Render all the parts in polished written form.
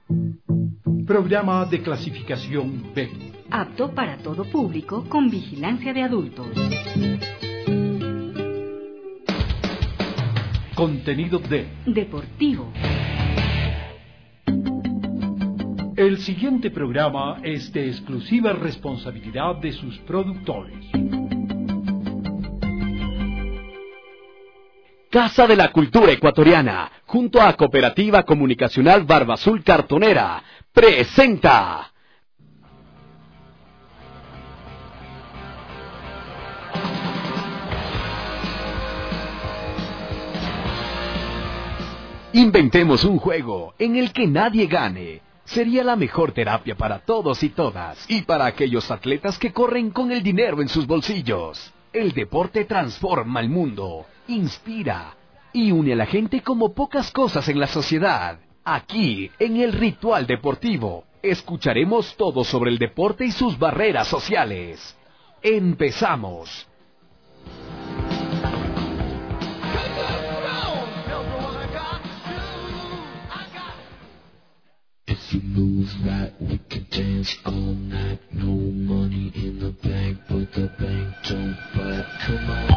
Programa de clasificación B. Apto para todo público con vigilancia de adultos. Contenido D. Deportivo. El siguiente programa es de exclusiva responsabilidad de sus productores. Casa de la Cultura Ecuatoriana, junto a Cooperativa Comunicacional Barba Azul Cartonera, presenta... Inventemos un juego en el que nadie gane. Sería la mejor terapia para todos y todas, y para aquellos atletas que corren con el dinero en sus bolsillos. El deporte transforma el mundo, inspira y une a la gente como pocas cosas en la sociedad. Aquí, en el Ritual Deportivo, escucharemos todo sobre el deporte y sus barreras sociales. ¡Empezamos! If you move right, we can dance all night. No money in the bank, but the bank don't bite. Come on.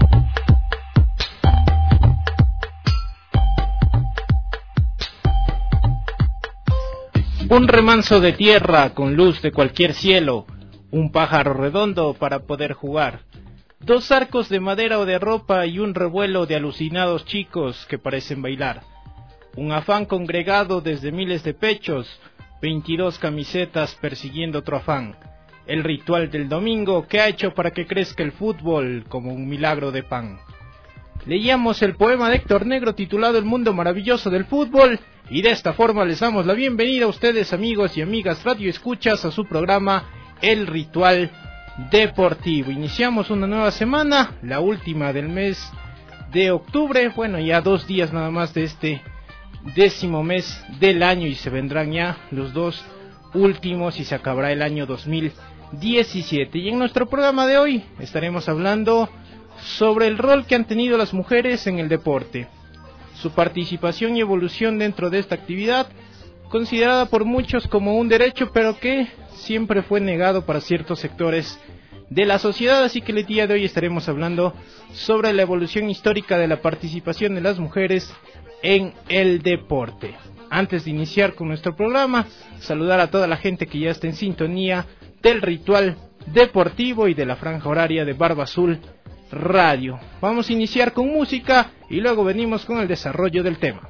Un remanso de tierra con luz de cualquier cielo, un pájaro redondo para poder jugar, dos arcos de madera o de ropa y un revuelo de alucinados chicos que parecen bailar. Un afán congregado desde miles de pechos, 22 camisetas persiguiendo otro afán. El ritual del domingo que ha hecho para que crezca el fútbol como un milagro de pan. Leíamos el poema de Héctor Negro titulado El mundo maravilloso del fútbol, y de esta forma les damos la bienvenida a ustedes, amigos y amigas radioescuchas, a su programa El Ritual Deportivo. Iniciamos una nueva semana, la última del mes de octubre, bueno, ya 2 días nada más de este 10º mes del año, y se vendrán ya los 2 últimos y se acabará el año 2017. Y en nuestro programa de hoy estaremos hablando sobre el rol que han tenido las mujeres en el deporte, su participación y evolución dentro de esta actividad, considerada por muchos como un derecho, pero que siempre fue negado para ciertos sectores de la sociedad. Así que el día de hoy estaremos hablando sobre la evolución histórica de la participación de las mujeres en el deporte. Antes de iniciar con nuestro programa, saludar a toda la gente que ya está en sintonía del Ritual Deportivo y de la franja horaria de Barba Azul Radio. Vamos a iniciar con música y luego venimos con el desarrollo del tema.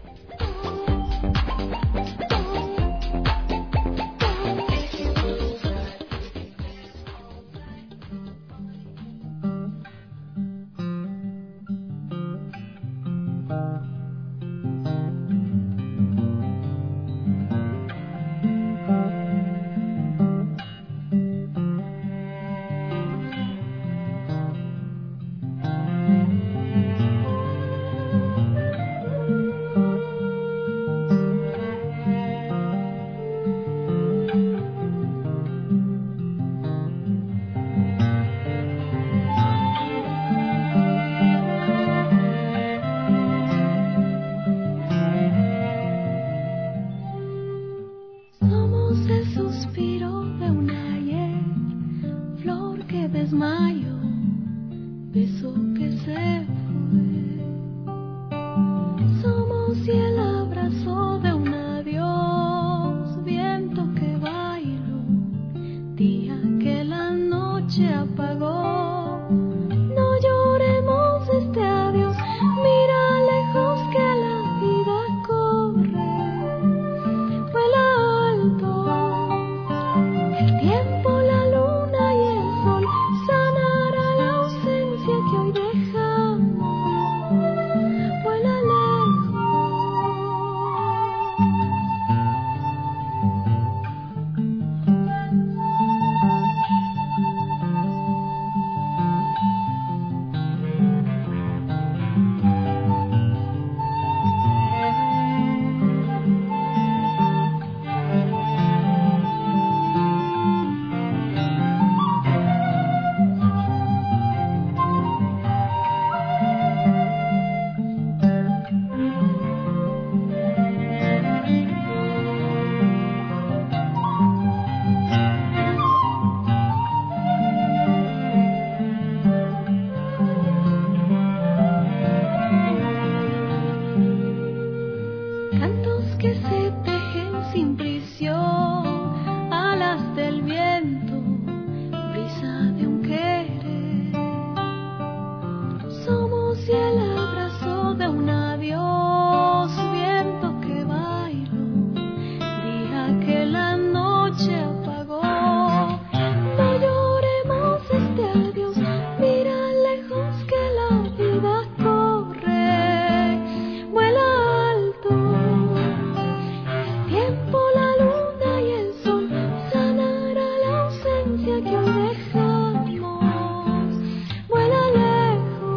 noche apagó. No lloremos este adiós, mira lejos que la vida corre, vuela alto. El tiempo, la luna y el sol sanará la ausencia que hoy dejamos, vuela lejos.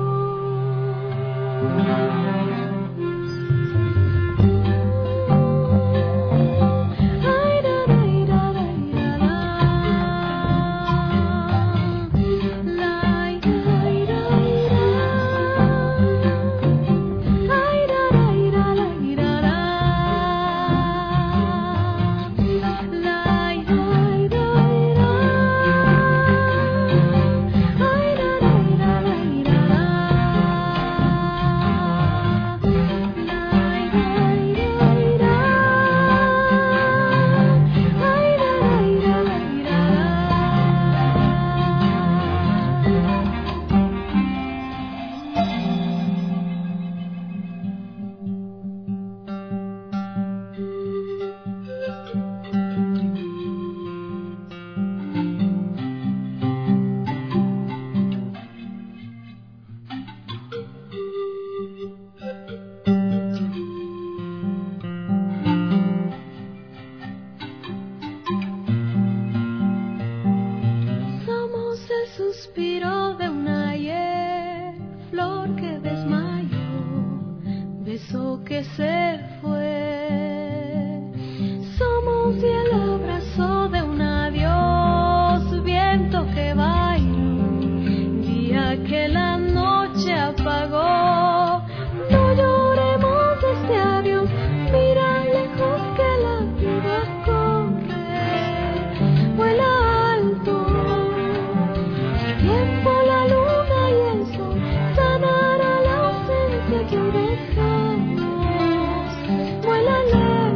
Ay, ra, ra, ra, ra, ra, ra. La, ra, ra, ra, ra. Ay, ra, ra, ra, ra, ra, ra. La, ra, ra, ra. Ay, ra, ra, ra, ra, ra, ra. Somos el suspiro de una ayer, flor que desmayó, beso que se fue. Somos y el abrazo de un adiós, viento que bailó, día que la noche apagó. No lloremos este adiós, mira lejos que la vida corre, vuela alto. El tiempo, la luna y el sol sanará la ausencia que hoy dejamos, vuela lejos.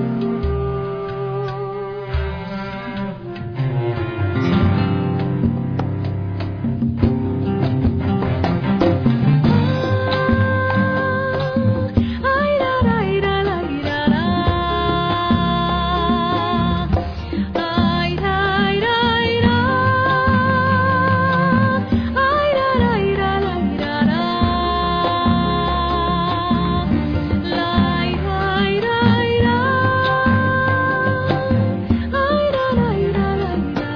Ay, ra, ra, ra, ra, ra, ra. Ay, ra, ra, ra. Ay, ra, ra, ra, ra, ra, ra. La, ra, ra, ra. Ay, ra, ra, ra, ra, ra, ra.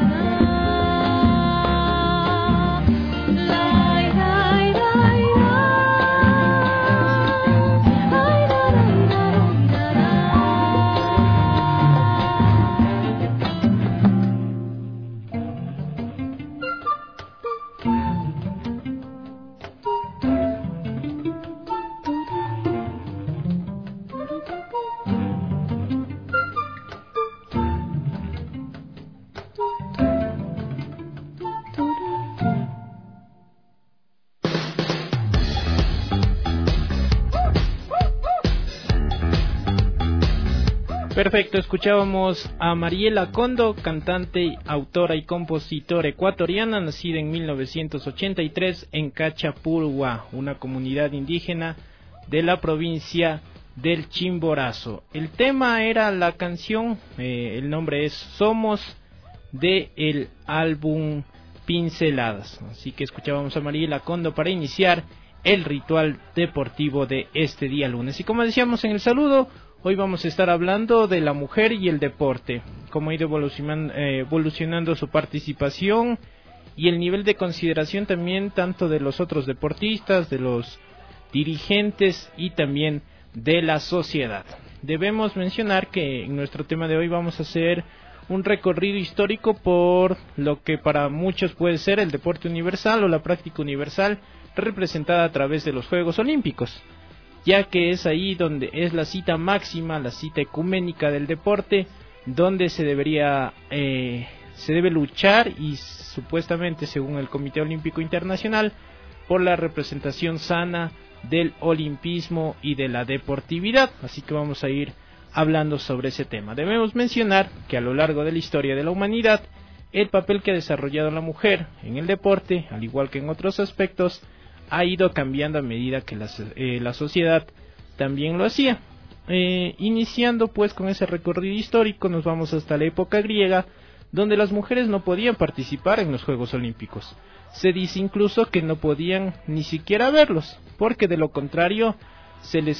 La, ra, ra, ra. Ay, ra, ra, ra, ra, ra. Perfecto, escuchábamos a Mariela Condo, cantante, autora y compositora ecuatoriana, nacida en 1983 en Cachapurua, una comunidad indígena de la provincia del Chimborazo. El tema era la canción, el nombre es Somos, de el álbum Pinceladas. Así que escuchábamos a Mariela Condo para iniciar el ritual deportivo de este día lunes. Y como decíamos en el saludo, hoy vamos a estar hablando de la mujer y el deporte, cómo ha ido evolucionando su participación y el nivel de consideración también tanto de los otros deportistas, de los dirigentes y también de la sociedad. Debemos mencionar que en nuestro tema de hoy vamos a hacer un recorrido histórico por lo que para muchos puede ser el deporte universal o la práctica universal representada a través de los Juegos Olímpicos, ya que es ahí donde es la cita máxima, la cita ecuménica del deporte, donde se debe luchar y supuestamente, según el Comité Olímpico Internacional, por la representación sana del olimpismo y de la deportividad. Así que vamos a ir hablando sobre ese tema. Debemos mencionar que a lo largo de la historia de la humanidad, el papel que ha desarrollado la mujer en el deporte, al igual que en otros aspectos, ha ido cambiando a medida que la sociedad también lo hacía. Iniciando pues con ese recorrido histórico, nos vamos hasta la época griega, donde las mujeres no podían participar en los Juegos Olímpicos. Se dice incluso que no podían ni siquiera verlos, porque de lo contrario, si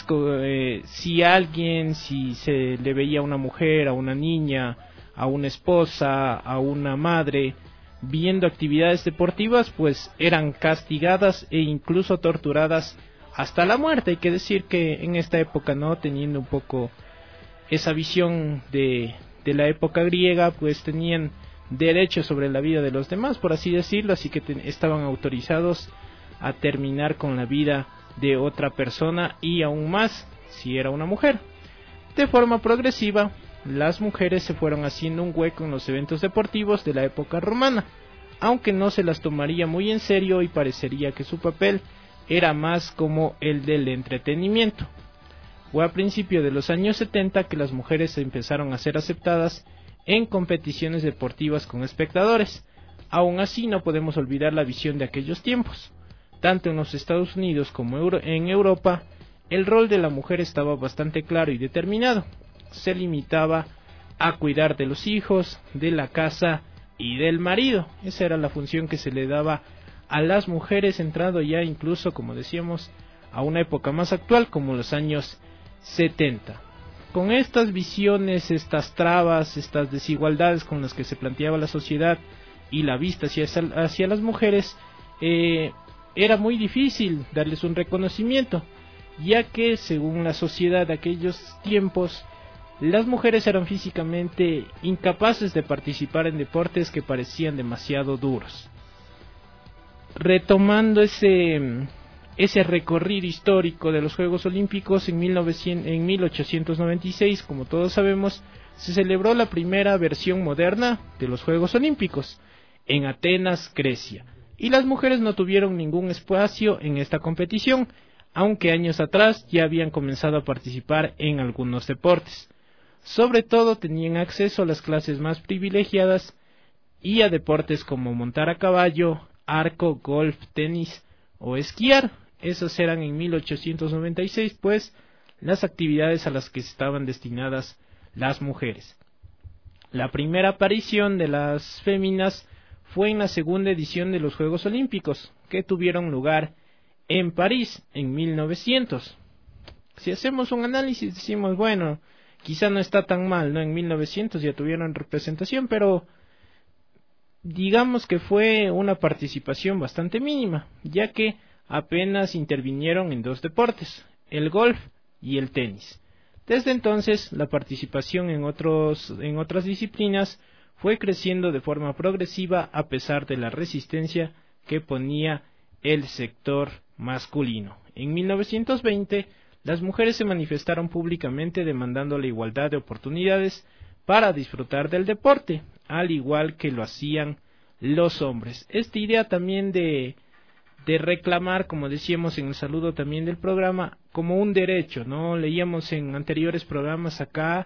se le veía a una mujer, a una niña, a una esposa, a una madre, viendo actividades deportivas, pues eran castigadas e incluso torturadas hasta la muerte. Hay que decir que en esta época, no teniendo un poco esa visión de la época griega, pues tenían derechos sobre la vida de los demás, por así decirlo, así que estaban autorizados a terminar con la vida de otra persona, y aún más si era una mujer. De forma progresiva, las mujeres se fueron haciendo un hueco en los eventos deportivos de la época romana, aunque no se las tomaría muy en serio y parecería que su papel era más como el del entretenimiento. Fue a principios de los años 70 que las mujeres empezaron a ser aceptadas en competiciones deportivas con espectadores. Aún así, no podemos olvidar la visión de aquellos tiempos. Tanto en los Estados Unidos como en Europa, el rol de la mujer estaba bastante claro y determinado. Se limitaba a cuidar de los hijos, de la casa y del marido. Esa era la función que se le daba a las mujeres, entrando ya incluso, como decíamos, a una época más actual como los años 70. Con estas visiones, estas trabas, estas desigualdades con las que se planteaba la sociedad y la vista hacia las mujeres, era muy difícil darles un reconocimiento, ya que según la sociedad de aquellos tiempos, las mujeres eran físicamente incapaces de participar en deportes que parecían demasiado duros. Retomando ese recorrido histórico de los Juegos Olímpicos, en 1896, como todos sabemos, se celebró la primera versión moderna de los Juegos Olímpicos en Atenas, Grecia, y las mujeres no tuvieron ningún espacio en esta competición, aunque años atrás ya habían comenzado a participar en algunos deportes. Sobre todo tenían acceso a las clases más privilegiadas y a deportes como montar a caballo, arco, golf, tenis o esquiar. Esas eran en 1896, pues, las actividades a las que estaban destinadas las mujeres. La primera aparición de las féminas fue en la segunda edición de los Juegos Olímpicos, que tuvieron lugar en París en 1900. Si hacemos un análisis, decimos, bueno, quizá no está tan mal, ¿no? En 1900 ya tuvieron representación, pero digamos que fue una participación bastante mínima, ya que apenas intervinieron en dos deportes, el golf y el tenis. Desde entonces, la participación en otras disciplinas fue creciendo de forma progresiva a pesar de la resistencia que ponía el sector masculino. En 1920, las mujeres se manifestaron públicamente demandando la igualdad de oportunidades para disfrutar del deporte, al igual que lo hacían los hombres. Esta idea también de reclamar, como decíamos en el saludo también del programa, como un derecho, ¿no? Leíamos en anteriores programas acá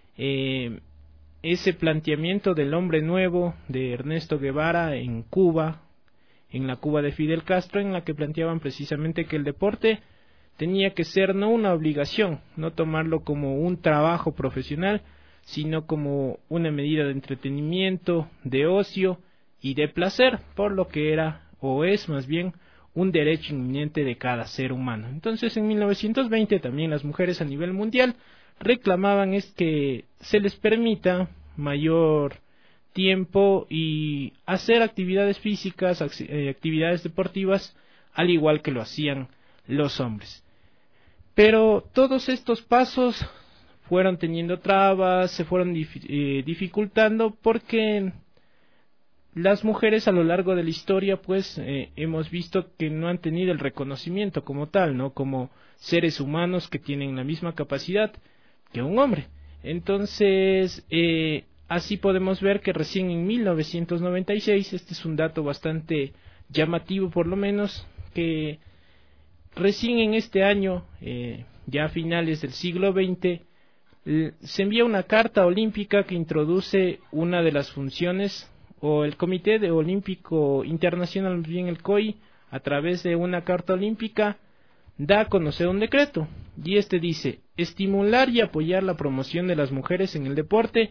ese planteamiento del hombre nuevo de Ernesto Guevara en Cuba, en la Cuba de Fidel Castro, en la que planteaban precisamente que el deporte tenía que ser no una obligación, no tomarlo como un trabajo profesional, sino como una medida de entretenimiento, de ocio y de placer, por lo que era, o es más bien, un derecho inminente de cada ser humano. Entonces, en 1920 también las mujeres a nivel mundial reclamaban que se les permita mayor tiempo y hacer actividades físicas, actividades deportivas, al igual que lo hacían los hombres. Pero todos estos pasos fueron teniendo trabas, se fueron dificultando porque las mujeres a lo largo de la historia pues hemos visto que no han tenido el reconocimiento como tal, ¿no? Como seres humanos que tienen la misma capacidad que un hombre. Entonces, así podemos ver que recién en 1996, este es un dato bastante llamativo por lo menos, que recién en este año, ya a finales del siglo XX, se envía una carta olímpica que introduce una de las funciones, o el Comité Olímpico Internacional, bien el COI, a través de una carta olímpica, da a conocer un decreto, y este dice: estimular y apoyar la promoción de las mujeres en el deporte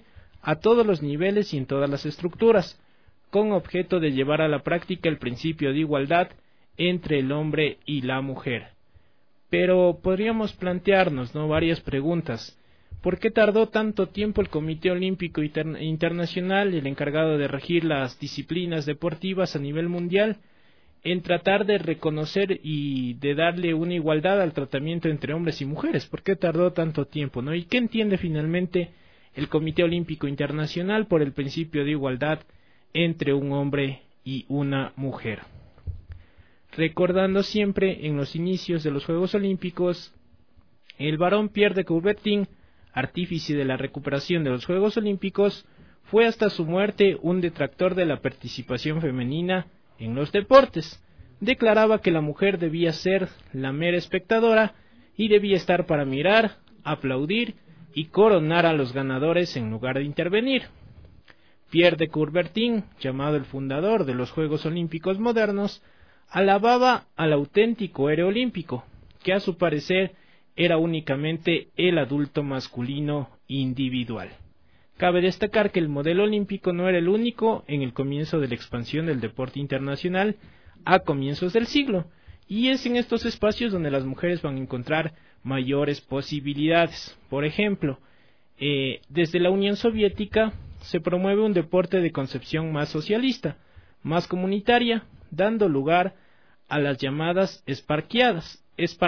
a todos los niveles y en todas las estructuras, con objeto de llevar a la práctica el principio de igualdad entre el hombre y la mujer. Pero podríamos plantearnos, ¿no?, varias preguntas. ¿Por qué tardó tanto tiempo el Comité Olímpico Internacional, el encargado de regir las disciplinas deportivas a nivel mundial, en tratar de reconocer y de darle una igualdad al tratamiento entre hombres y mujeres? ¿Por qué tardó tanto tiempo, ¿no? ¿Y qué entiende finalmente el Comité Olímpico Internacional por el principio de igualdad entre un hombre y una mujer? Recordando siempre en los inicios de los Juegos Olímpicos, el barón Pierre de Coubertin, artífice de la recuperación de los Juegos Olímpicos, fue hasta su muerte un detractor de la participación femenina en los deportes. Declaraba que la mujer debía ser la mera espectadora y debía estar para mirar, aplaudir y coronar a los ganadores en lugar de intervenir. Pierre de Coubertin, llamado el fundador de los Juegos Olímpicos modernos, alababa al auténtico héroe olímpico, que a su parecer era únicamente el adulto masculino individual. Cabe destacar que el modelo olímpico no era el único en el comienzo de la expansión del deporte internacional a comienzos del siglo, y es en estos espacios donde las mujeres van a encontrar mayores posibilidades. Por ejemplo, desde la Unión Soviética se promueve un deporte de concepción más socialista, más comunitaria, dando lugar a las llamadas espartaquiadas.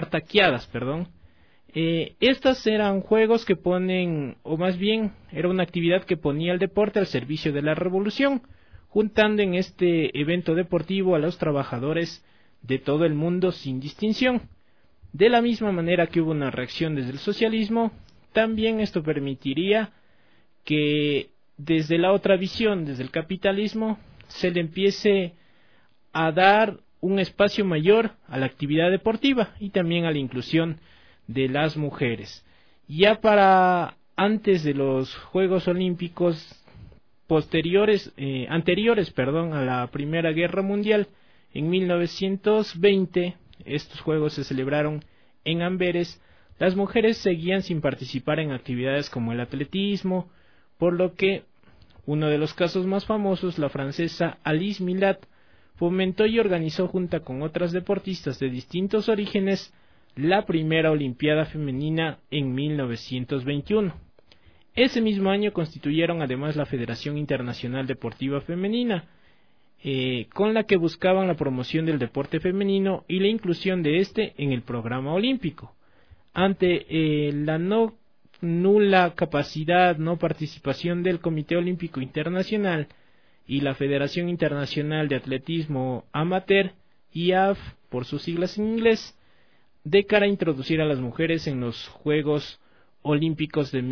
Estas eran juegos que ponen, o más bien, era una actividad que ponía el deporte al servicio de la revolución, juntando en este evento deportivo a los trabajadores de todo el mundo sin distinción. De la misma manera que hubo una reacción desde el socialismo, también esto permitiría que desde la otra visión, desde el capitalismo, se le empiece a dar un espacio mayor a la actividad deportiva y también a la inclusión de las mujeres. Ya para antes de los Juegos Olímpicos anteriores a la Primera Guerra Mundial, en 1920, estos Juegos se celebraron en Amberes, las mujeres seguían sin participar en actividades como el atletismo, por lo que uno de los casos más famosos, la francesa Alice Milat, fomentó y organizó junto con otras deportistas de distintos orígenes la primera Olimpiada Femenina en 1921. Ese mismo año constituyeron además la Federación Internacional Deportiva Femenina, con la que buscaban la promoción del deporte femenino y la inclusión de este en el programa olímpico. Ante la nula capacidad, no participación del Comité Olímpico Internacional y la Federación Internacional de Atletismo Amateur, IAAF por sus siglas en inglés, de cara a introducir a las mujeres en los Juegos Olímpicos de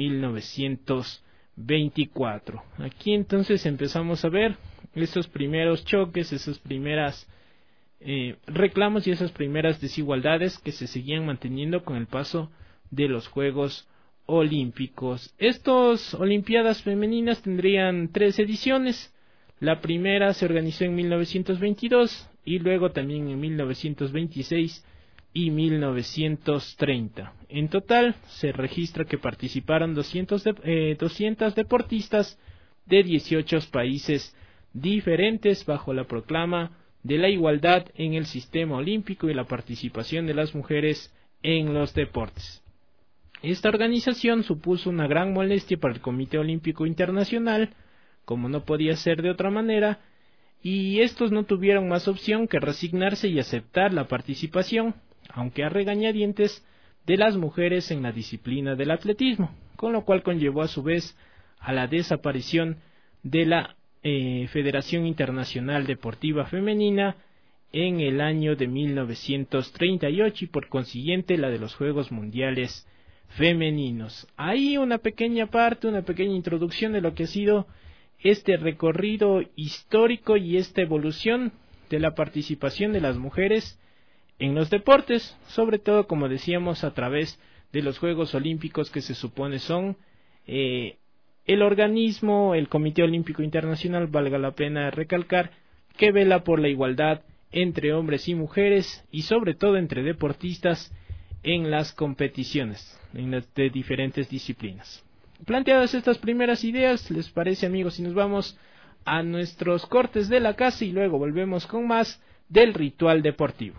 1924. Aquí entonces empezamos a ver esos primeros choques, esos primeros reclamos y esas primeras desigualdades que se seguían manteniendo con el paso de los Juegos Olímpicos. Estas Olimpiadas Femeninas tendrían 3 ediciones. La primera se organizó en 1922 y luego también en 1926 y 1930. En total se registra que participaron 200 deportistas de 18 países diferentes bajo la proclama de la igualdad en el sistema olímpico y la participación de las mujeres en los deportes. Esta organización supuso una gran molestia para el Comité Olímpico Internacional, como no podía ser de otra manera, y estos no tuvieron más opción que resignarse y aceptar la participación, aunque a regañadientes, de las mujeres en la disciplina del atletismo, con lo cual conllevó a su vez a la desaparición de la Federación Internacional Deportiva Femenina en el año de 1938 y por consiguiente la de los Juegos Mundiales Femeninos. Ahí una pequeña introducción de lo que ha sido este recorrido histórico y esta evolución de la participación de las mujeres en los deportes, sobre todo, como decíamos, a través de los Juegos Olímpicos, que se supone son el organismo, el Comité Olímpico Internacional, valga la pena recalcar, que vela por la igualdad entre hombres y mujeres y sobre todo entre deportistas en las competiciones, en las de diferentes disciplinas. planteadas estas primeras ideas, ¿les parece, amigos, si nos vamos a nuestros cortes de la casa y luego volvemos con más del ritual deportivo?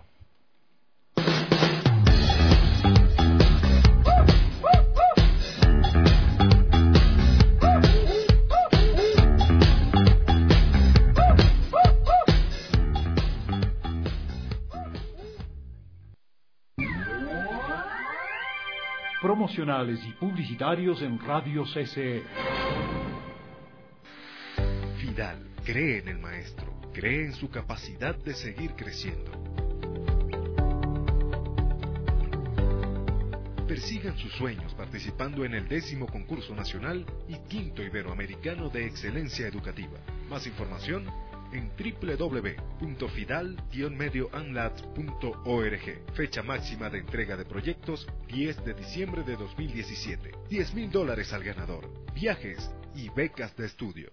Promocionales y publicitarios en Radio CCE. Fidal cree en el maestro, cree en su capacidad de seguir creciendo. Persigan sus sueños participando en el 10º concurso nacional y 5º iberoamericano de excelencia educativa. Más información en www.fidal-medioanlat.org. Fecha máxima de entrega de proyectos 10 de diciembre de 2017. $10,000 al ganador. Viajes y becas de estudio.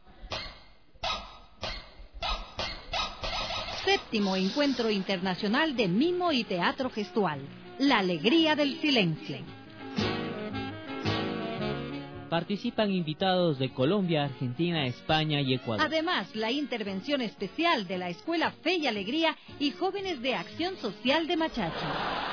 Séptimo Encuentro Internacional de Mimo y Teatro Gestual. La alegría del silencio. Participan invitados de Colombia, Argentina, España y Ecuador. Además, la intervención especial de la Escuela Fe y Alegría y Jóvenes de Acción Social de Machachi.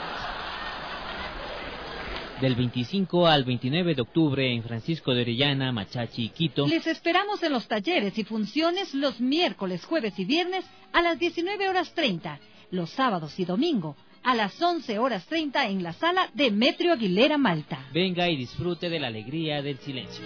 Del 25 al 29 de octubre en Francisco de Orellana, Machachi y Quito. Les esperamos en los talleres y funciones los miércoles, jueves y viernes a las 19:30, los sábados y domingo a las 11:30 en la sala Demetrio Aguilera, Malta. Venga y disfrute de la alegría del silencio.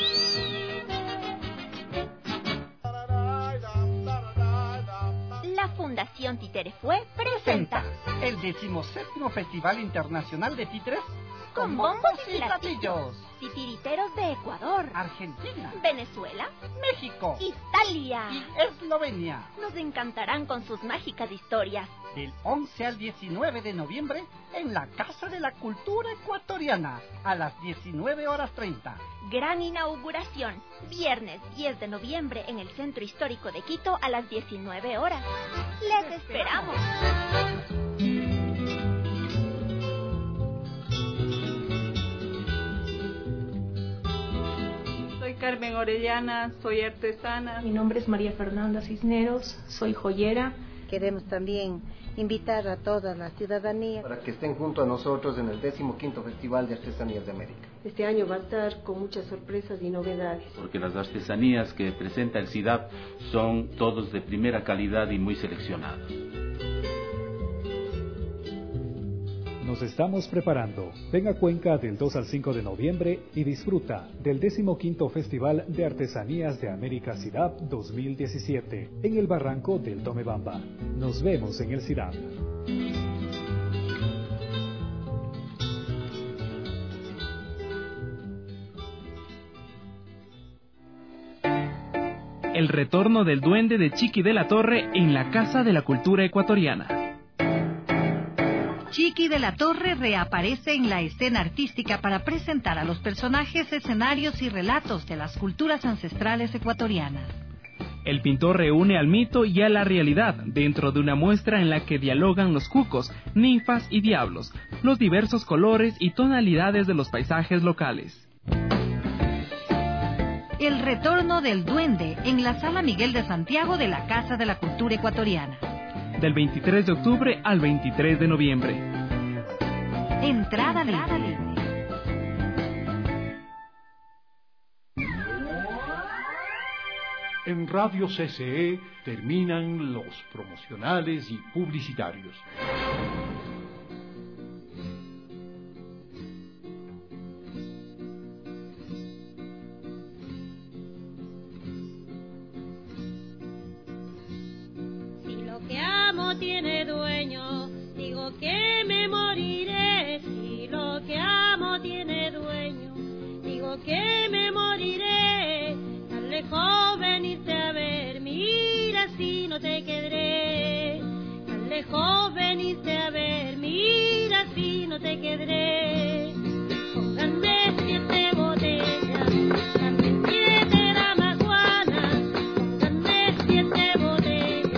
La Fundación Titerefue presenta el 17º Festival Internacional de Títeres con bombos y platillos. Titiriteros de Ecuador, Argentina, Venezuela, México, Italia y Eslovenia. Nos encantarán con sus mágicas historias. Del 11 al 19 de noviembre en la Casa de la Cultura Ecuatoriana a las 19:30. Gran inauguración, viernes 10 de noviembre en el Centro Histórico de Quito a las 19 horas. ¡Les esperamos! Soy Carmen Orellana, soy artesana. Mi nombre es María Fernanda Cisneros, soy joyera. Queremos también invitar a toda la ciudadanía para que estén junto a nosotros en el 15º Festival de Artesanías de América. Este año va a estar con muchas sorpresas y novedades. Porque las artesanías que presenta el CIDAP son todos de primera calidad y muy seleccionados. Nos estamos preparando. Ven a Cuenca del 2 al 5 de noviembre y disfruta del 15º Festival de Artesanías de América CIDAP 2017 en el Barranco del Tomebamba. Nos vemos en el CIDAP. El retorno del duende de Chiqui de la Torre en la Casa de la Cultura Ecuatoriana. Chiqui de la Torre reaparece en la escena artística para presentar a los personajes, escenarios y relatos de las culturas ancestrales ecuatorianas. El pintor reúne al mito y a la realidad dentro de una muestra en la que dialogan los cucos, ninfas y diablos, los diversos colores y tonalidades de los paisajes locales. El retorno del duende en la Sala Miguel de Santiago de la Casa de la Cultura Ecuatoriana. Del 23 de octubre al 23 de noviembre. Entrada libre. En Radio CCE terminan los promocionales y publicitarios. Tiene dueño, digo que me moriré. Si lo que amo tiene dueño, digo que me moriré. Tan lejos veniste a ver, mira si no te quedaré. Tan lejos veniste a ver, mira si no te quedaré. Pónganme 7 botellas, también 7 damas guanas. Pónganme 7 botellas.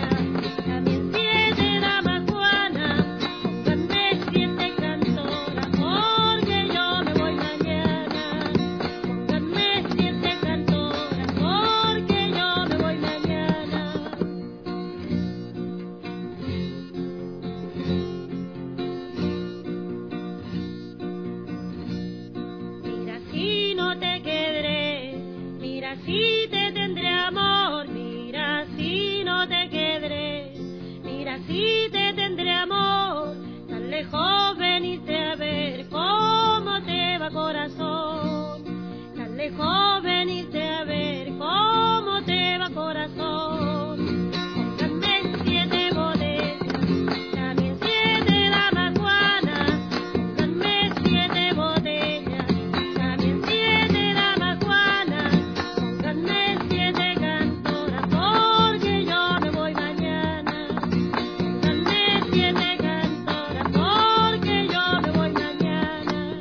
si te tendré amor, mira si no te quedaré. Mira si te tendré amor, tan lejos veniste a ver cómo te va corazón. Tan lejos veniste a ver cómo te va corazón. Pónganme 7 botellas, también 7 damas juanas. Pónganme 7 botellas, también 7 damas juanas. Pónganme 7 cantoras, porque yo me voy mañana. Pónganme 7 cantoras, porque yo me voy mañana.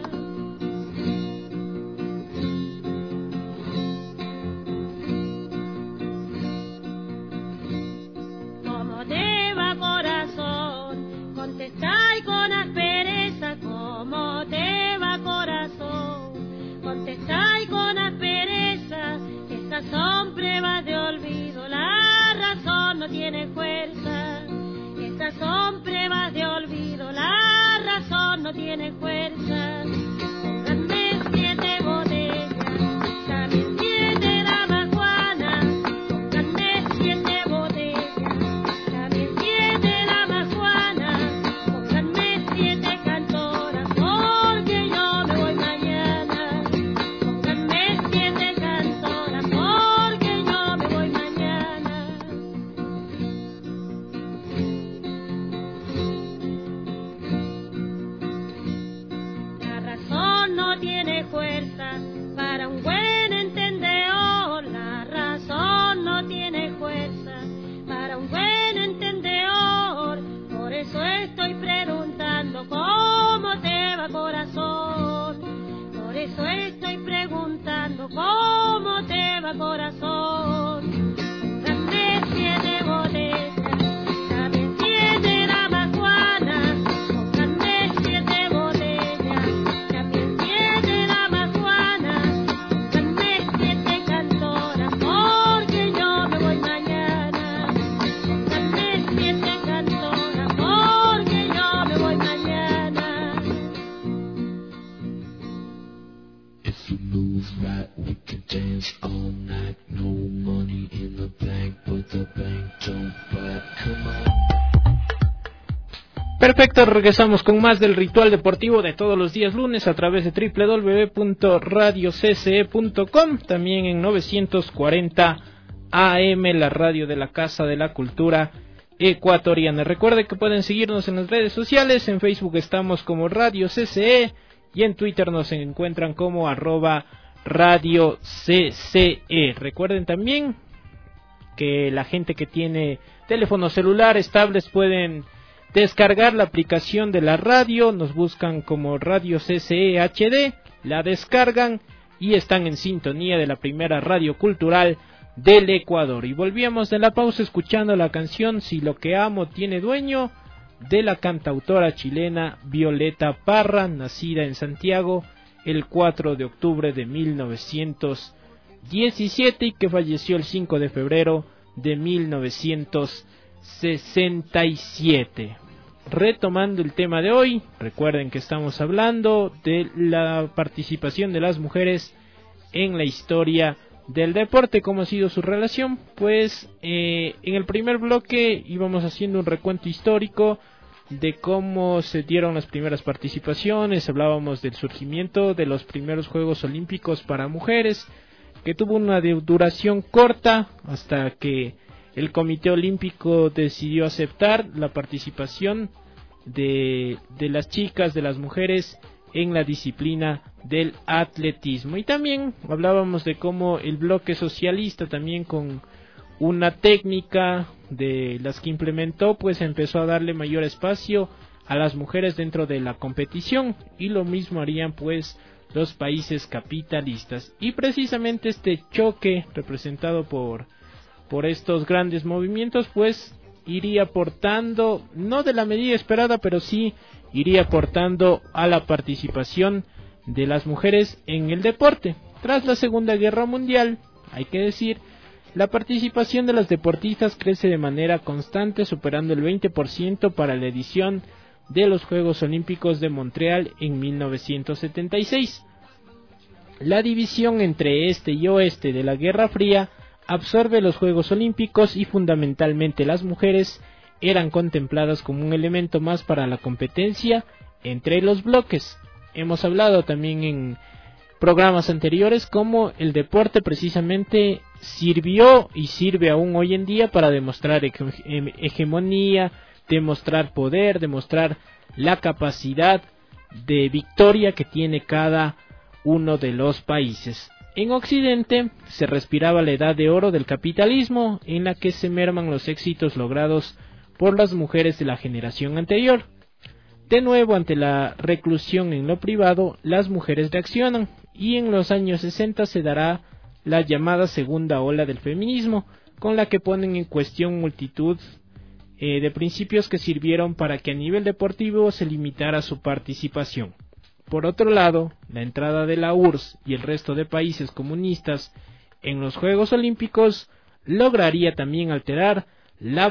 ¿Cómo te va corazón? Contestáis con aspereza. ¿Cómo te va corazón? Contestáis con aspereza. Estas son pruebas de olvido. La razón no tiene fuerza. Estas son pruebas de olvido. La razón no tiene fuerza. Pónganme 7 botellas, también 7 damas juanas. Pónganme 7 botellas, también 7 damas juanas. Pónganme 7 cantoras, porque yo me voy mañana. Pónganme 7 cantoras, porque yo me voy mañana. La razón no tiene fuerza para un buen entendedor. La razón no tiene fuerza para un buen entendedor. Por eso estoy preguntando cómo te va corazón. Por eso estoy preguntando cómo te va corazón. Pónganme 7 botellas, también 7 damas juanas. Pónganme 7 botellas, también 7 damas juanas. Pónganme 7 cantoras, porque yo me voy mañana. Pónganme 7 cantoras, porque yo me voy mañana. If we move right, we can dance all night. No money in the bank, but the bank don't bite. Come on. Perfecto, regresamos con más del ritual deportivo de todos los días lunes a través de www.radiocce.com, también en 940 AM, la radio de la Casa de la Cultura Ecuatoriana. Recuerde que pueden seguirnos en las redes sociales. En Facebook estamos como Radio CCE y en Twitter nos encuentran como @Radio CCE. Recuerden también que la gente que tiene teléfonos celulares, tablets, pueden descargar la aplicación de la radio. Nos buscan como Radio CCE HD, la descargan y están en sintonía de la primera radio cultural del Ecuador. Y volvíamos de la pausa escuchando la canción Si lo que amo tiene dueño, de la cantautora chilena Violeta Parra, nacida en Santiago el 4 de octubre de 1917 y que falleció el 5 de febrero de 1967. Retomando el tema de hoy, recuerden que estamos hablando de la participación de las mujeres en la historia del deporte, cómo ha sido su relación. Pues en el primer bloque íbamos haciendo un recuento histórico de cómo se dieron las primeras participaciones. Hablábamos del surgimiento de los primeros Juegos Olímpicos para mujeres, que tuvo una duración corta hasta que el Comité Olímpico decidió aceptar la participación de las chicas, de las mujeres en la disciplina del atletismo. Y también hablábamos de cómo el bloque socialista, también con una técnica de las que implementó, pues empezó a darle mayor espacio a las mujeres dentro de la competición, y lo mismo harían pues los países capitalistas. Y precisamente este choque representado por estos grandes movimientos pues iría aportando, no de la medida esperada, pero sí iría aportando a la participación de las mujeres en el deporte. Tras la Segunda Guerra Mundial, hay que decir, la participación de las deportistas crece de manera constante, superando el 20% para la edición de los Juegos Olímpicos de Montreal en 1976. La división entre este y oeste de la Guerra Fría absorbe los Juegos Olímpicos y fundamentalmente las mujeres eran contempladas como un elemento más para la competencia entre los bloques. Hemos hablado también en programas anteriores cómo el deporte precisamente sirvió y sirve aún hoy en día para demostrar hegemonía, demostrar poder, demostrar la capacidad de victoria que tiene cada uno de los países. En Occidente se respiraba la edad de oro del capitalismo, en la que se merman los éxitos logrados por las mujeres de la generación anterior. De nuevo, ante la reclusión en lo privado, las mujeres reaccionan, y en los años 60 se dará la llamada segunda ola del feminismo, con la que ponen en cuestión multitud de principios que sirvieron para que a nivel deportivo se limitara su participación. Por otro lado, la entrada de la URSS y el resto de países comunistas en los Juegos Olímpicos lograría también alterar la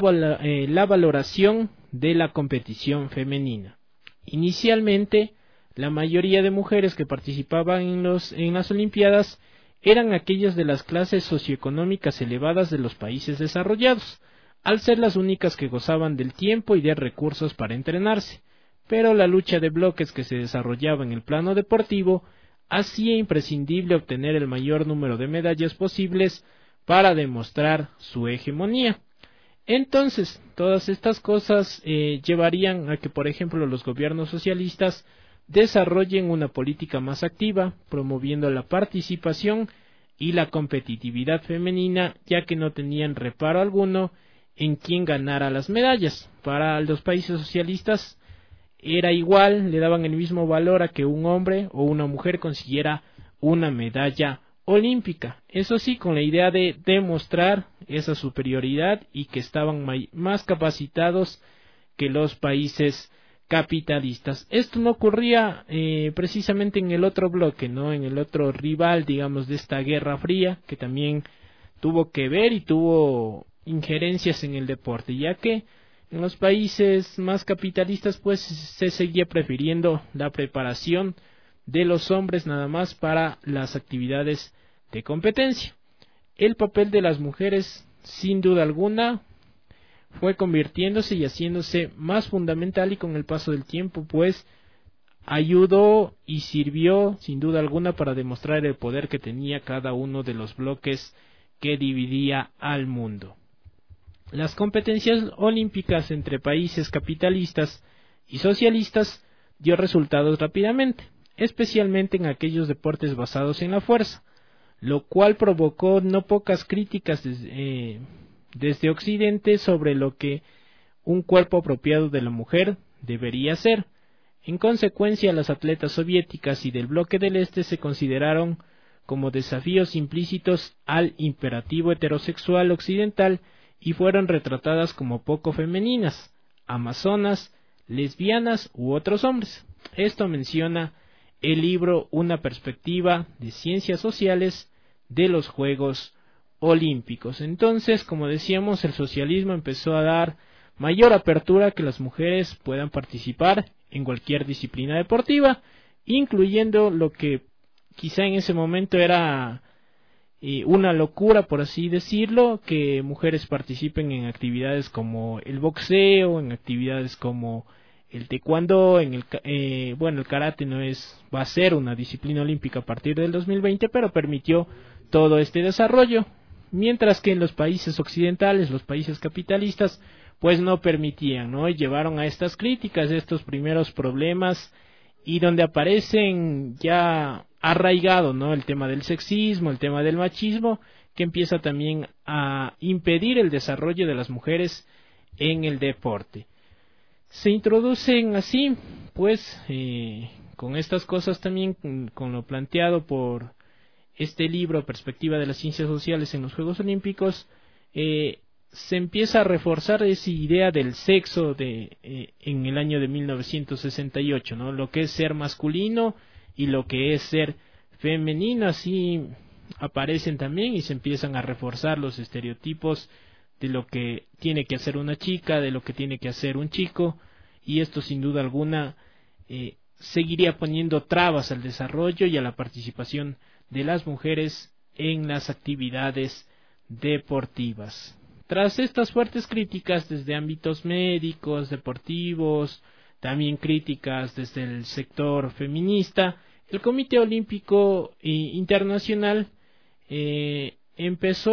valoración de la competición femenina. Inicialmente, la mayoría de mujeres que participaban en las Olimpiadas eran aquellas de las clases socioeconómicas elevadas de los países desarrollados, al ser las únicas que gozaban del tiempo y de recursos para entrenarse. Pero la lucha de bloques que se desarrollaba en el plano deportivo hacía imprescindible obtener el mayor número de medallas posibles para demostrar su hegemonía. Entonces, todas estas cosas llevarían a que, por ejemplo, los gobiernos socialistas desarrollen una política más activa, promoviendo la participación y la competitividad femenina, ya que no tenían reparo alguno en quién ganara las medallas. Para los países socialistas era igual, le daban el mismo valor a que un hombre o una mujer consiguiera una medalla olímpica. Eso sí, con la idea de demostrar esa superioridad y que estaban más capacitados que los países capitalistas. Esto no ocurría precisamente en el otro bloque, ¿no? En el otro rival, digamos, de esta Guerra Fría, que también tuvo que ver y tuvo injerencias en el deporte, ya que en los países más capitalistas pues se seguía prefiriendo la preparación de los hombres nada más para las actividades de competencia. El papel de las mujeres, sin duda alguna, fue convirtiéndose y haciéndose más fundamental, y con el paso del tiempo pues ayudó y sirvió sin duda alguna para demostrar el poder que tenía cada uno de los bloques que dividía al mundo. Las competencias olímpicas entre países capitalistas y socialistas dio resultados rápidamente, especialmente en aquellos deportes basados en la fuerza, lo cual provocó no pocas críticas desde Occidente sobre lo que un cuerpo apropiado de la mujer debería ser. En consecuencia, las atletas soviéticas y del bloque del Este se consideraron como desafíos implícitos al imperativo heterosexual occidental y fueron retratadas como poco femeninas, amazonas, lesbianas u otros hombres. Esto menciona el libro Una perspectiva de ciencias sociales de los Juegos Olímpicos. Entonces, como decíamos, el socialismo empezó a dar mayor apertura a que las mujeres puedan participar en cualquier disciplina deportiva, incluyendo lo que quizá en ese momento era una locura, por así decirlo, que mujeres participen en actividades como el boxeo, en actividades como el taekwondo, el karate va a ser una disciplina olímpica a partir del 2020, pero permitió todo este desarrollo, mientras que en los países occidentales, los países capitalistas, pues no permitían, ¿no? Y llevaron a estas críticas, estos primeros problemas, y donde aparecen ya arraigado, ¿no? El tema del sexismo, el tema del machismo, que empieza también a impedir el desarrollo de las mujeres en el deporte. Se introducen así, pues, con estas cosas también, con lo planteado por este libro, Perspectiva de las Ciencias Sociales en los Juegos Olímpicos, se empieza a reforzar esa idea del sexo en el año de 1968, ¿no? Lo que es ser masculino y lo que es ser femenino, así aparecen también y se empiezan a reforzar los estereotipos de lo que tiene que hacer una chica, de lo que tiene que hacer un chico, y esto sin duda alguna seguiría poniendo trabas al desarrollo y a la participación de las mujeres en las actividades deportivas. Tras estas fuertes críticas desde ámbitos médicos, deportivos, también críticas desde el sector feminista, el Comité Olímpico Internacional empezó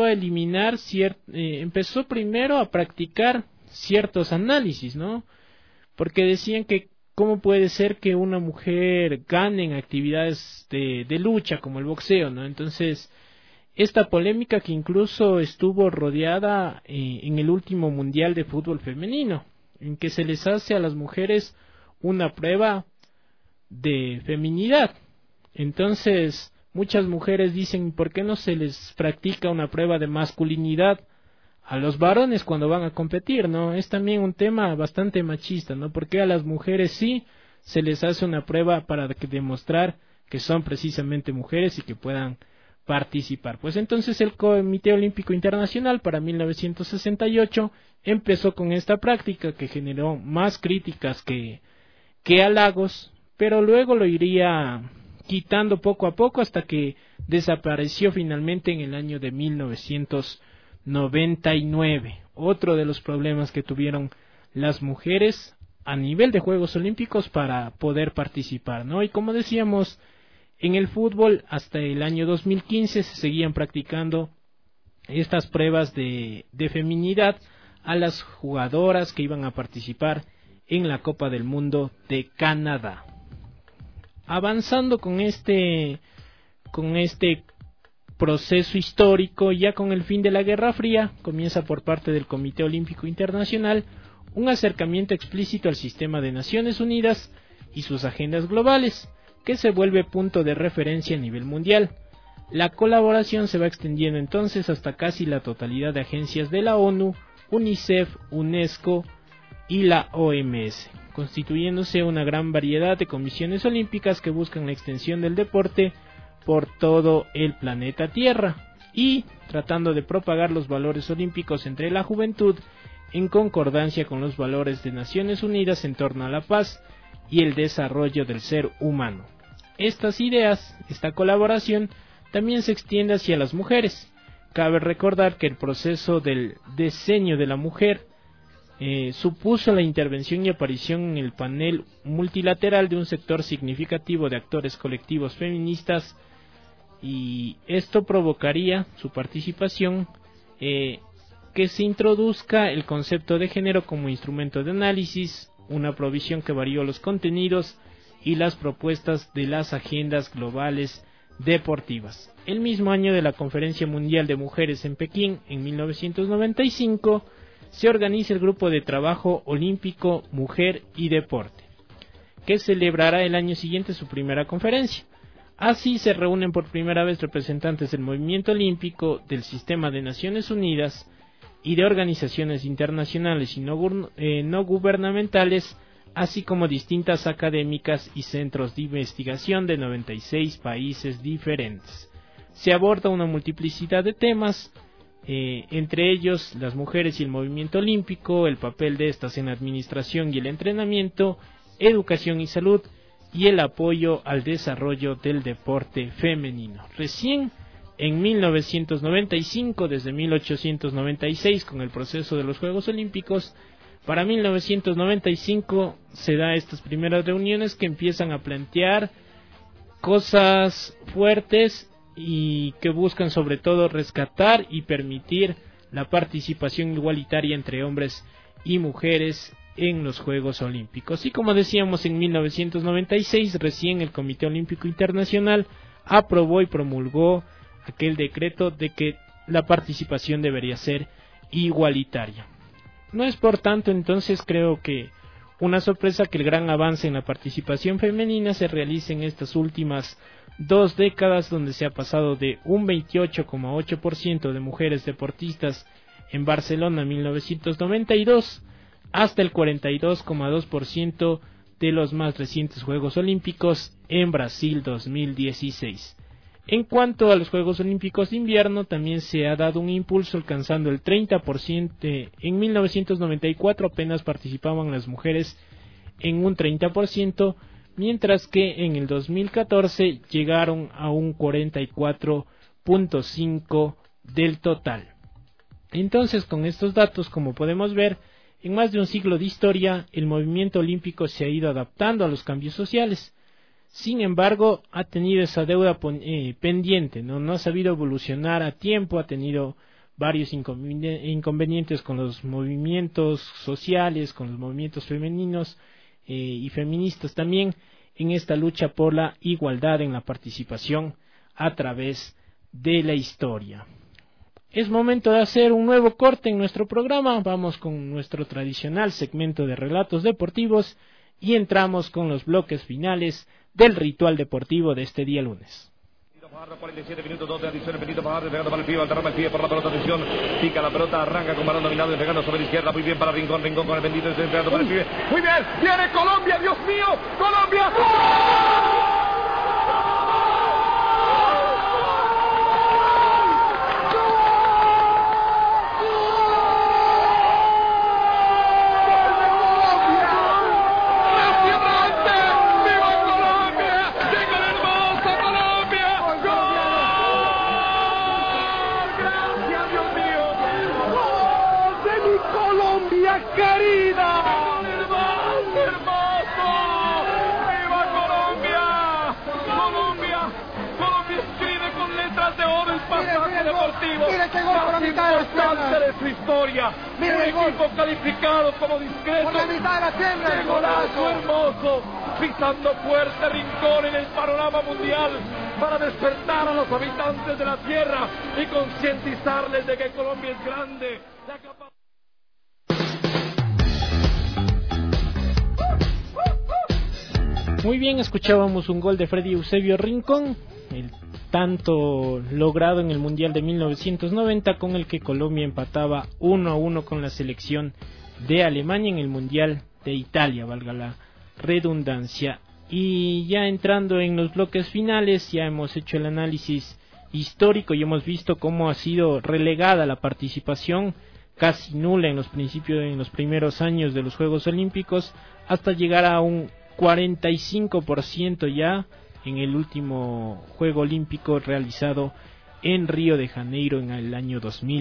primero a practicar ciertos análisis, ¿no? Porque decían que cómo puede ser que una mujer gane en actividades de lucha como el boxeo, ¿no? Entonces, esta polémica que incluso estuvo rodeada en el último Mundial de Fútbol Femenino, en que se les hace a las mujeres una prueba de feminidad. Entonces, muchas mujeres dicen, ¿por qué no se les practica una prueba de masculinidad a los varones cuando van a competir, ¿no? Es también un tema bastante machista, ¿no? Porque a las mujeres sí se les hace una prueba para demostrar que son precisamente mujeres y que puedan participar. Pues entonces el Comité Olímpico Internacional para 1968 empezó con esta práctica que generó más críticas que halagos, pero luego lo iría quitando poco a poco hasta que desapareció finalmente en el año de 1999. Otro de los problemas que tuvieron las mujeres a nivel de Juegos Olímpicos para poder participar, ¿no? Y como decíamos, en el fútbol hasta el año 2015 se seguían practicando estas pruebas de feminidad a las jugadoras que iban a participar en la Copa del Mundo de Canadá. Avanzando con este proceso histórico, ya con el fin de la Guerra Fría, comienza por parte del Comité Olímpico Internacional un acercamiento explícito al sistema de Naciones Unidas y sus agendas globales, que se vuelve punto de referencia a nivel mundial. La colaboración se va extendiendo entonces hasta casi la totalidad de agencias de la ONU, UNICEF, UNESCO y la OMS, constituyéndose una gran variedad de comisiones olímpicas que buscan la extensión del deporte por todo el planeta Tierra y tratando de propagar los valores olímpicos entre la juventud en concordancia con los valores de Naciones Unidas en torno a la paz y el desarrollo del ser humano. Estas ideas, esta colaboración, también se extiende hacia las mujeres. Cabe recordar que el proceso del diseño de la mujer supuso la intervención y aparición en el panel multilateral de un sector significativo de actores colectivos feministas, y esto provocaría su participación, que se introduzca el concepto de género como instrumento de análisis, una provisión que varió los contenidos y las propuestas de las agendas globales deportivas. El mismo año de la Conferencia Mundial de Mujeres en Pekín, en 1995, se organiza el Grupo de Trabajo Olímpico Mujer y Deporte, que celebrará el año siguiente su primera conferencia. Así se reúnen por primera vez representantes del movimiento olímpico, del sistema de Naciones Unidas y de organizaciones internacionales y no gubernamentales, así como distintas académicas y centros de investigación de 96 países diferentes. Se aborda una multiplicidad de temas, entre ellos las mujeres y el movimiento olímpico, el papel de estas en la administración y el entrenamiento, educación y salud, y el apoyo al desarrollo del deporte femenino. Recién en 1995, desde 1896, con el proceso de los Juegos Olímpicos, para 1995 se da estas primeras reuniones que empiezan a plantear cosas fuertes y que buscan sobre todo rescatar y permitir la participación igualitaria entre hombres y mujeres en los Juegos Olímpicos. Y como decíamos, en 1996 recién el Comité Olímpico Internacional aprobó y promulgó aquel decreto de que la participación debería ser igualitaria. No es por tanto entonces creo que una sorpresa que el gran avance en la participación femenina se realice en estas últimas 2 décadas, donde se ha pasado de un 28,8% de mujeres deportistas en Barcelona 1992 hasta el 42,2% de los más recientes Juegos Olímpicos en Brasil 2016. En cuanto a los Juegos Olímpicos de Invierno, también se ha dado un impulso alcanzando el 30%. En 1994 apenas participaban las mujeres en un 30%, mientras que en el 2014 llegaron a un 44.5% del total. Entonces, con estos datos, como podemos ver, en más de un siglo de historia, el movimiento olímpico se ha ido adaptando a los cambios sociales. Sin embargo, ha tenido esa deuda pendiente, no ha sabido evolucionar a tiempo, ha tenido varios inconvenientes con los movimientos sociales, con los movimientos femeninos y feministas también, en esta lucha por la igualdad en la participación a través de la historia. Es momento de hacer un nuevo corte en nuestro programa. Vamos con nuestro tradicional segmento de relatos deportivos y entramos con los bloques finales del ritual deportivo de este día lunes. 47 minutos, 2 de adición, Benito Fajardo pegando para el pie, alterrama el pie por la pelota, atención, pica la pelota, arranca con balón dominado y pegando sobre la izquierda, muy bien para Rincón con el Bendito, pegando para el pie, muy bien, viene Colombia, Dios mío, Colombia, de su historia, un equipo calificado como discreto, por la mitad de la tierra, ¡qué golazo hermoso! Pisando fuerte Rincón en el panorama mundial para despertar a los habitantes de la tierra y concientizarles de que Colombia es grande. Muy bien, escuchábamos un gol de Freddy Eusebio Rincón, el tanto logrado en el Mundial de 1990, con el que Colombia empataba 1-1 con la selección de Alemania en el Mundial de Italia, valga la redundancia. Y ya entrando en los bloques finales, ya hemos hecho el análisis histórico y hemos visto cómo ha sido relegada la participación casi nula en los primeros años de los Juegos Olímpicos, hasta llegar a un 45% ya en el último Juego Olímpico realizado en Río de Janeiro en el año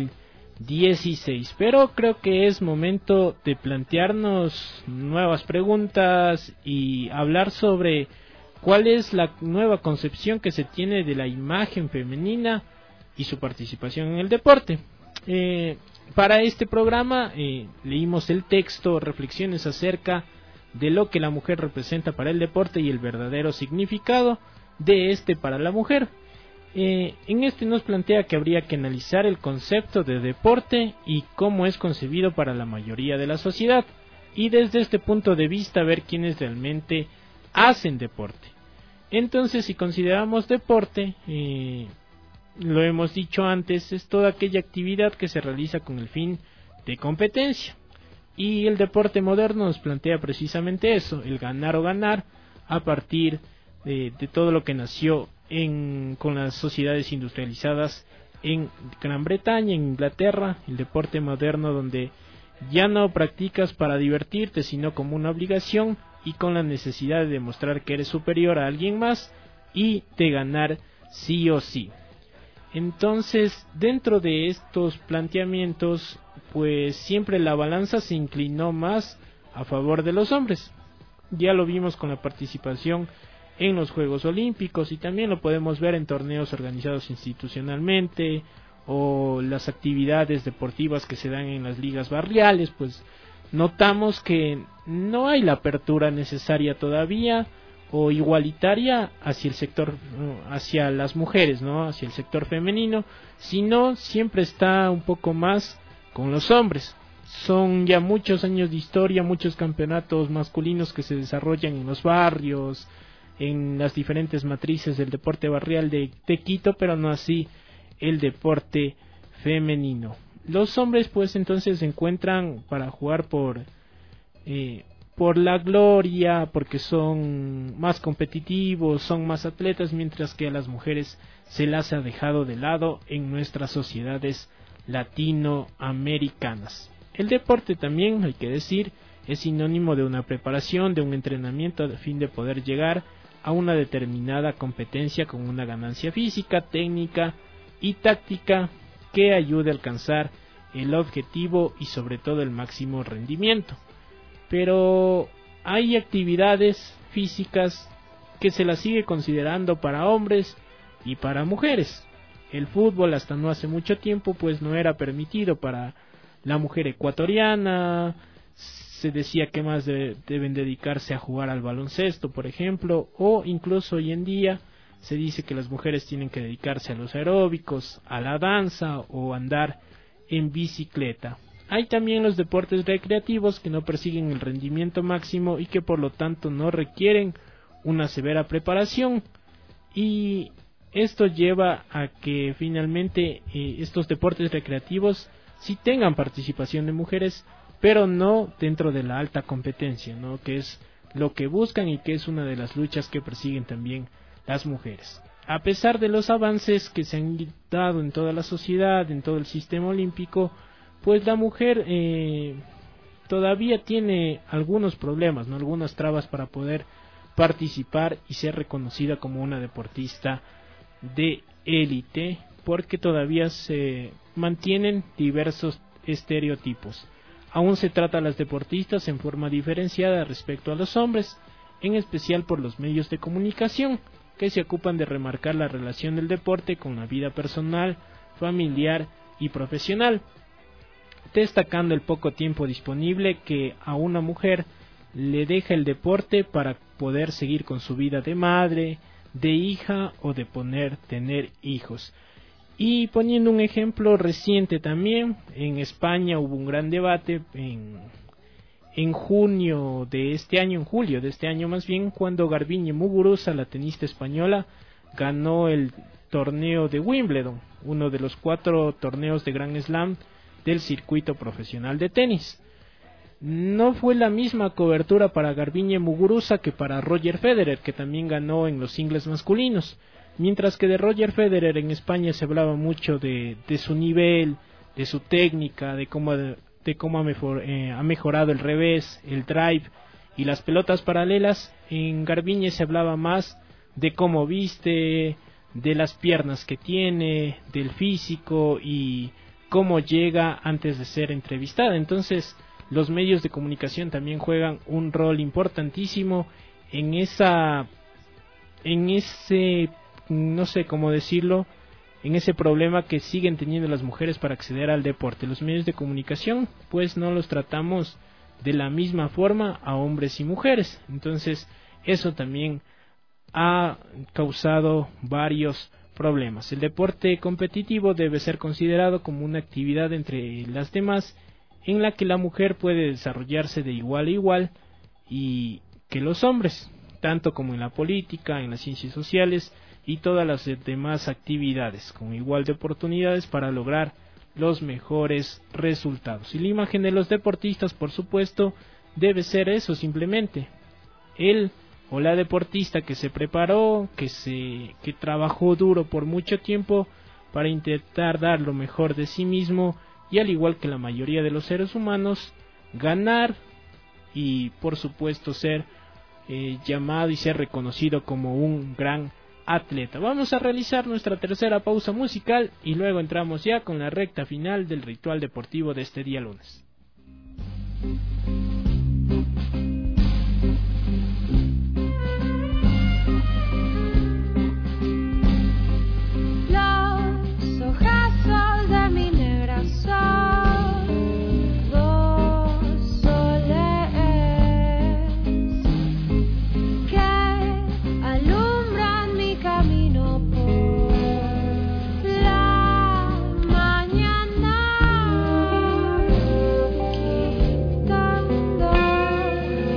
2016. Pero creo que es momento de plantearnos nuevas preguntas y hablar sobre cuál es la nueva concepción que se tiene de la imagen femenina y su participación en el deporte. Para este programa leímos el texto Reflexiones acerca de lo que la mujer representa para el deporte y el verdadero significado de este para la mujer. En este nos plantea que habría que analizar el concepto de deporte y cómo es concebido para la mayoría de la sociedad, y desde este punto de vista ver quiénes realmente hacen deporte. Entonces, si consideramos deporte, lo hemos dicho antes, es toda aquella actividad que se realiza con el fin de competencia. Y el deporte moderno nos plantea precisamente eso, el ganar o ganar, a partir de todo lo que nació con las sociedades industrializadas en Gran Bretaña, en Inglaterra, el deporte moderno donde ya no practicas para divertirte, sino como una obligación y con la necesidad de demostrar que eres superior a alguien más y de ganar sí o sí. Entonces, dentro de estos planteamientos, pues siempre la balanza se inclinó más a favor de los hombres. Ya lo vimos con la participación en los Juegos Olímpicos y también lo podemos ver en torneos organizados institucionalmente o las actividades deportivas que se dan en las ligas barriales. Pues notamos que no hay la apertura necesaria todavía o igualitaria hacia el sector, hacia las mujeres, ¿no? Hacia el sector femenino, sino siempre está un poco más con los hombres. Son ya muchos años de historia, muchos campeonatos masculinos que se desarrollan en los barrios, en las diferentes matrices del deporte barrial de Quito, pero no así el deporte femenino. Los hombres pues entonces se encuentran para jugar por la gloria, porque son más competitivos, son más atletas, mientras que a las mujeres se las ha dejado de lado en nuestras sociedades latinoamericanas. El deporte también, hay que decir, es sinónimo de una preparación, de un entrenamiento a fin de poder llegar a una determinada competencia con una ganancia física, técnica y táctica que ayude a alcanzar el objetivo y sobre todo el máximo rendimiento. Pero hay actividades físicas que se las sigue considerando para hombres y para mujeres. El fútbol hasta no hace mucho tiempo pues no era permitido para la mujer ecuatoriana. Se decía que más deben dedicarse a jugar al baloncesto, por ejemplo, o incluso hoy en día se dice que las mujeres tienen que dedicarse a los aeróbicos, a la danza o andar en bicicleta. Hay también los deportes recreativos que no persiguen el rendimiento máximo y que por lo tanto no requieren una severa preparación, y esto lleva a que finalmente estos deportes recreativos sí tengan participación de mujeres, pero no dentro de la alta competencia, ¿no? Que es lo que buscan y que es una de las luchas que persiguen también las mujeres. A pesar de los avances que se han dado en toda la sociedad, en todo el sistema olímpico, pues la mujer todavía tiene algunos problemas, ¿no? Algunas trabas para poder participar y ser reconocida como una deportista de élite, porque todavía se mantienen diversos estereotipos. Aún se trata a las deportistas en forma diferenciada respecto a los hombres, en especial por los medios de comunicación, que se ocupan de remarcar la relación del deporte con la vida personal, familiar y profesional, destacando el poco tiempo disponible que a una mujer le deja el deporte para poder seguir con su vida de madre, de hija o de tener hijos. Y poniendo un ejemplo reciente también, en España hubo un gran debate en julio de este año más bien, cuando Garbiñe Muguruza, la tenista española, ganó el torneo de Wimbledon, uno de los 4 torneos de Grand Slam del circuito profesional de tenis. No fue la misma cobertura para Garbiñe Muguruza que para Roger Federer, que también ganó en los singles masculinos. Mientras que de Roger Federer en España se hablaba mucho de su nivel, de su técnica, de cómo ha mejorado el revés, el drive y las pelotas paralelas. En Garbiñe se hablaba más de cómo viste, de las piernas que tiene, del físico y cómo llega antes de ser entrevistada. Entonces, los medios de comunicación también juegan un rol importantísimo en ese, no sé cómo decirlo, en ese problema que siguen teniendo las mujeres para acceder al deporte. Los medios de comunicación pues no los tratamos de la misma forma a hombres y mujeres. Entonces eso también ha causado varios problemas. El deporte competitivo debe ser considerado como una actividad entre las demás en la que la mujer puede desarrollarse de igual a igual y que los hombres, tanto como en la política, en las ciencias sociales y todas las demás actividades, con igual de oportunidades para lograr los mejores resultados. Y la imagen de los deportistas, por supuesto, debe ser eso simplemente. Él o la deportista que se preparó, que trabajó duro por mucho tiempo para intentar dar lo mejor de sí mismo y, al igual que la mayoría de los seres humanos, ganar y por supuesto ser llamado y ser reconocido como un gran atleta. Vamos a realizar nuestra tercera pausa musical y luego entramos ya con la recta final del ritual deportivo de este día lunes. Los ojazos de mi negra son dos soles que alumbran mi camino por la mañana, quitando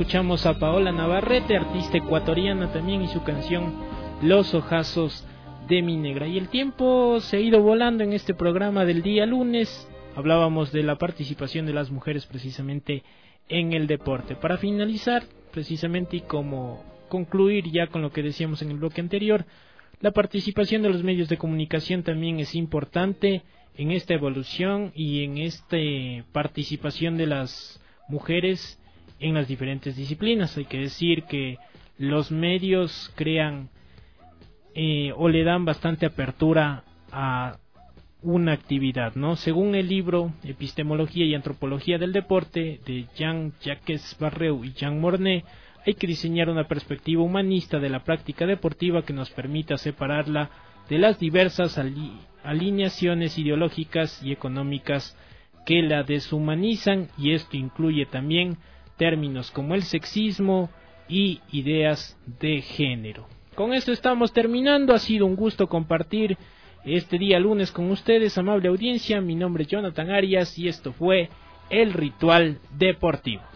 escuchamos a Paola Navarrete, artista ecuatoriana también, y su canción Los ojazos de mi negra. Y el tiempo se ha ido volando en este programa del día lunes. Hablábamos de la participación de las mujeres precisamente en el deporte. Para finalizar, precisamente, y como concluir ya con lo que decíamos en el bloque anterior, la participación de los medios de comunicación también es importante en esta evolución y en esta participación de las mujeres en las diferentes disciplinas. Hay que decir que los medios crean o le dan bastante apertura a una actividad, ¿no? Según el libro Epistemología y Antropología del Deporte de Jean-Jacques Barreu y Jean Mornet, hay que diseñar una perspectiva humanista de la práctica deportiva que nos permita separarla de las diversas alineaciones ideológicas y económicas que la deshumanizan, y esto incluye también términos como el sexismo y ideas de género. Con esto estamos terminando. Ha sido un gusto compartir este día lunes con ustedes, amable audiencia. Mi nombre es Jonathan Arias y esto fue El Ritual Deportivo.